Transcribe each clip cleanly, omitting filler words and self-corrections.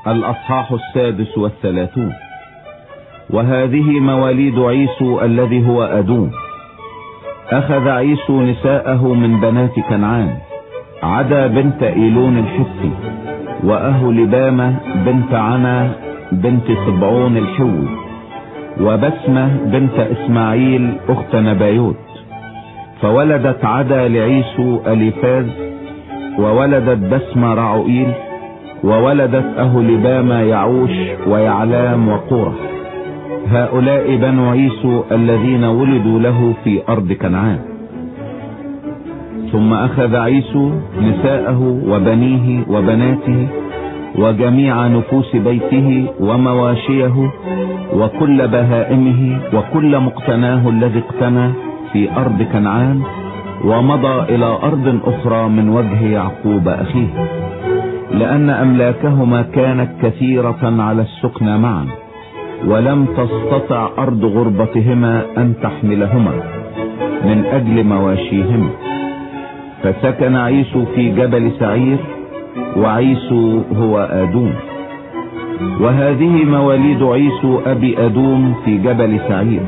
الأصحاح 36. وهذه مواليد عيسو الذي هو أدوم. أخذ عيسو نساءه من بنات كنعان: عدا بنت إيلون الحثي، وأهولبامة بنت عنا بنت صبعون الحوي، وبسمة بنت إسماعيل أخت نبايوت. فولدت عدا لعيسو أليفاز، وولدت بسمة رعوئيل، وولدت أهولبامة يعوش ويعلام وقورح. هؤلاء بنو عيسو الذين ولدوا له في أرض كنعان. ثم أخذ عيسو نساءه وبنيه وبناته وجميع نفوس بيته ومواشيه وكل بهائمه وكل مقتناه الذي اقتنى في أرض كنعان، ومضى إلى أرض أخرى من وجه يعقوب أخيه، لأن أملاكهما كانت كثيرة على السكنى معا، ولم تستطع أرض غربتهما أن تحملهما من أجل مواشيهما. فسكن عيسو في جبل سعير، وعيسو هو أدوم. وهذه مواليد عيسو أبي أدوم في جبل سعير.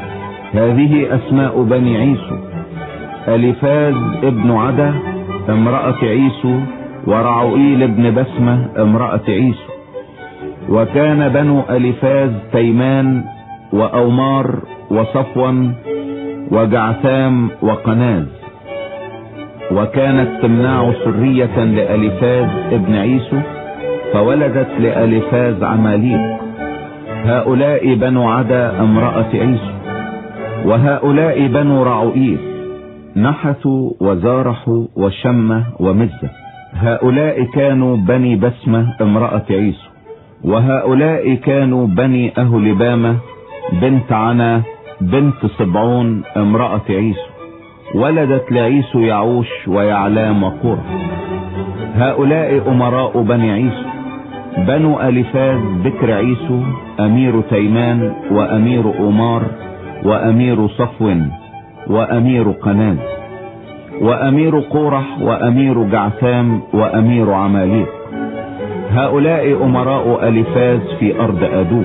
هذه أسماء بني عيسو: أليفاز ابن عدا امرأة عيسو، ورعوئيل ابن بسمة امرأة عيسو. وكان بنو أليفاز تيمان وأومار وصفوان وجعثام وقناز. وكانت تمنع سرية لأليفاز ابن عيسو، فولدت لأليفاز عماليق. هؤلاء بنو عدا امرأة عيسو. وهؤلاء بنو رعوئيل: نحثوا وزارحوا وشمة ومزة. هؤلاء كانوا بني بسمة امرأة عيسو. وهؤلاء كانوا بني أهولبامة بنت عنا بنت صبعون امرأة عيسو. ولدت لعيسو يعوش ويعلام وقورح. هؤلاء أمراء بني عيسو: بنو أليفاز بكر عيسو، أمير تيمان، وأمير أومار، وأمير صفوان، وأمير قناز، وأمير قورح، وأمير جعثام، وأمير عماليق. هؤلاء أمراء أليفاز في أرض أدوم.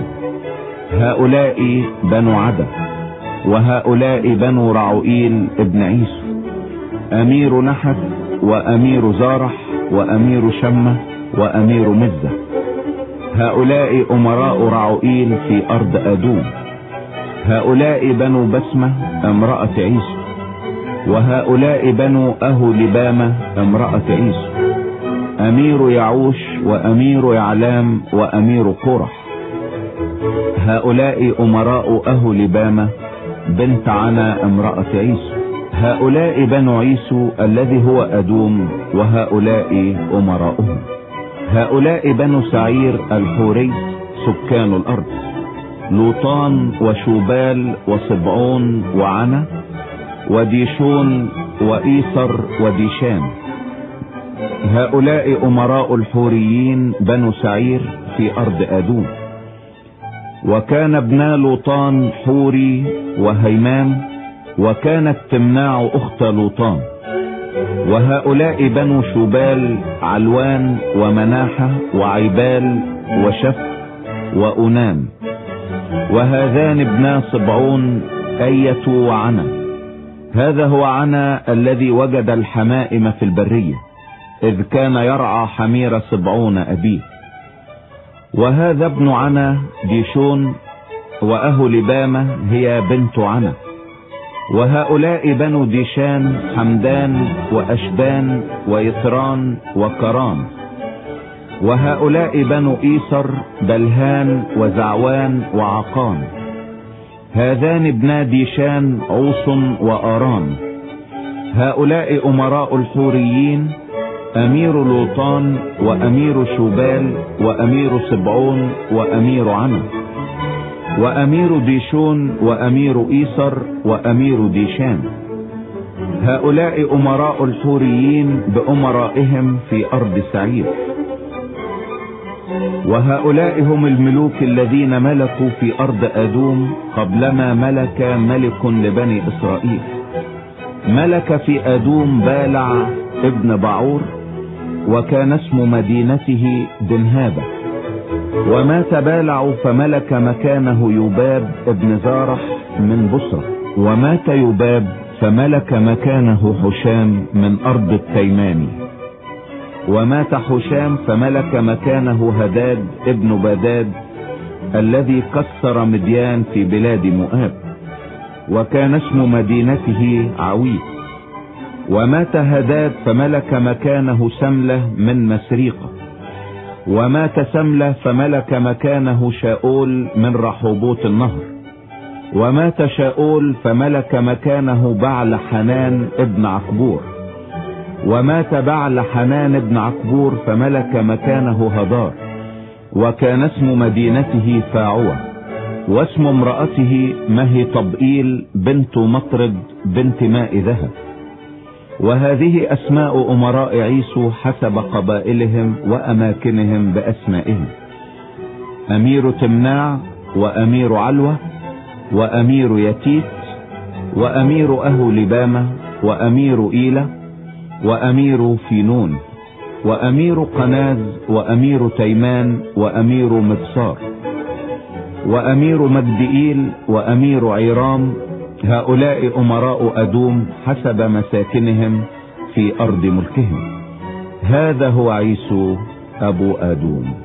هؤلاء بنو عدا. وهؤلاء بنو رعوئيل ابن عيسو: أمير نحت، وأمير زارح، وأمير شمة، وأمير مزة. هؤلاء أمراء رعوئيل في أرض أدوم. هؤلاء بنو بسمة امرأة عيسو. وهؤلاء بنو أهولبامة امرأة عيسو: أمير يعوش، وأمير يعلام، وأمير قورح. هؤلاء أمراء أهولبامة بنت عنا امرأة عيسو. هؤلاء بنو عيسو الذي هو أدوم، وهؤلاء أمراؤهم. هؤلاء بنو سعير الحوري سكان الأرض: لوطان وشوبال وصبعون وعنا وديشون وإيسر وديشان. هؤلاء أمراء الحوريين بنو سعير في أرض أدوم. وكان ابنا لوطان حوري وهيمام، وكانت تمناع أخت لوطان. وهؤلاء بنو شوبال علوان ومناحة وعيبال وشف وأنام. وهذان ابنا صبعون أية وعنا. هذا هو عنا الذي وجد الحمائم في البرية، إذ كان يرعى حمير صبعون أبيه. وهذا ابن عنا ديشون، وأهولبامة هي بنت عنا. وهؤلاء بنو ديشان: حمدان وأشبان ويثران وكران. وهؤلاء بنو إيسر: بلهان وزعوان وعقان. هذان ابنا ديشان: عوص وآران. هؤلاء أمراء الحوريين: أمير لوطان، وأمير شوبال، وأمير صبعون، وأمير عنا، وأمير ديشون، وأمير إيسر، وأمير ديشان. هؤلاء أمراء الحوريين بأمرائهم في أرض سعير. وهؤلاء هم الملوك الذين ملكوا في أرض أدوم قبلما ملك ملك لبني إسرائيل. ملك في أدوم بالع ابن بعور، وكان اسم مدينته دنهابة. ومات بالع فملك مكانه يباب ابن زارح من بصرة. ومات يباب فملك مكانه حشام من أرض التيماني. ومات حشام فملك مكانه هداد ابن بداد الذي كسر مديان في بلاد مؤاب، وكان اسم مدينته عويد. ومات هداد فملك مكانه سملة من مسريقة. ومات سملة فملك مكانه شاؤول من رحوبوت النهر. ومات شاؤول فملك مكانه بعل حنان ابن عكبور. ومات بعل حنان ابن عكبور فملك مكانه هدار، وكان اسم مدينته فاعوة، واسم امرأته مهي طبئيل بنت مطرد بنت ماء ذهب. وهذه اسماء امراء عيسو حسب قبائلهم واماكنهم باسمائهم: امير تمناع، وامير علوة، وامير يتيت، وامير اهولبامة، وامير ايلة، وامير فينون، وامير قناز، وامير تيمان، وامير مبصار، وامير مجدئيل، وامير عيرام. هؤلاء امراء ادوم حسب مساكنهم في ارض ملكهم. هذا هو عيسو ابو ادوم.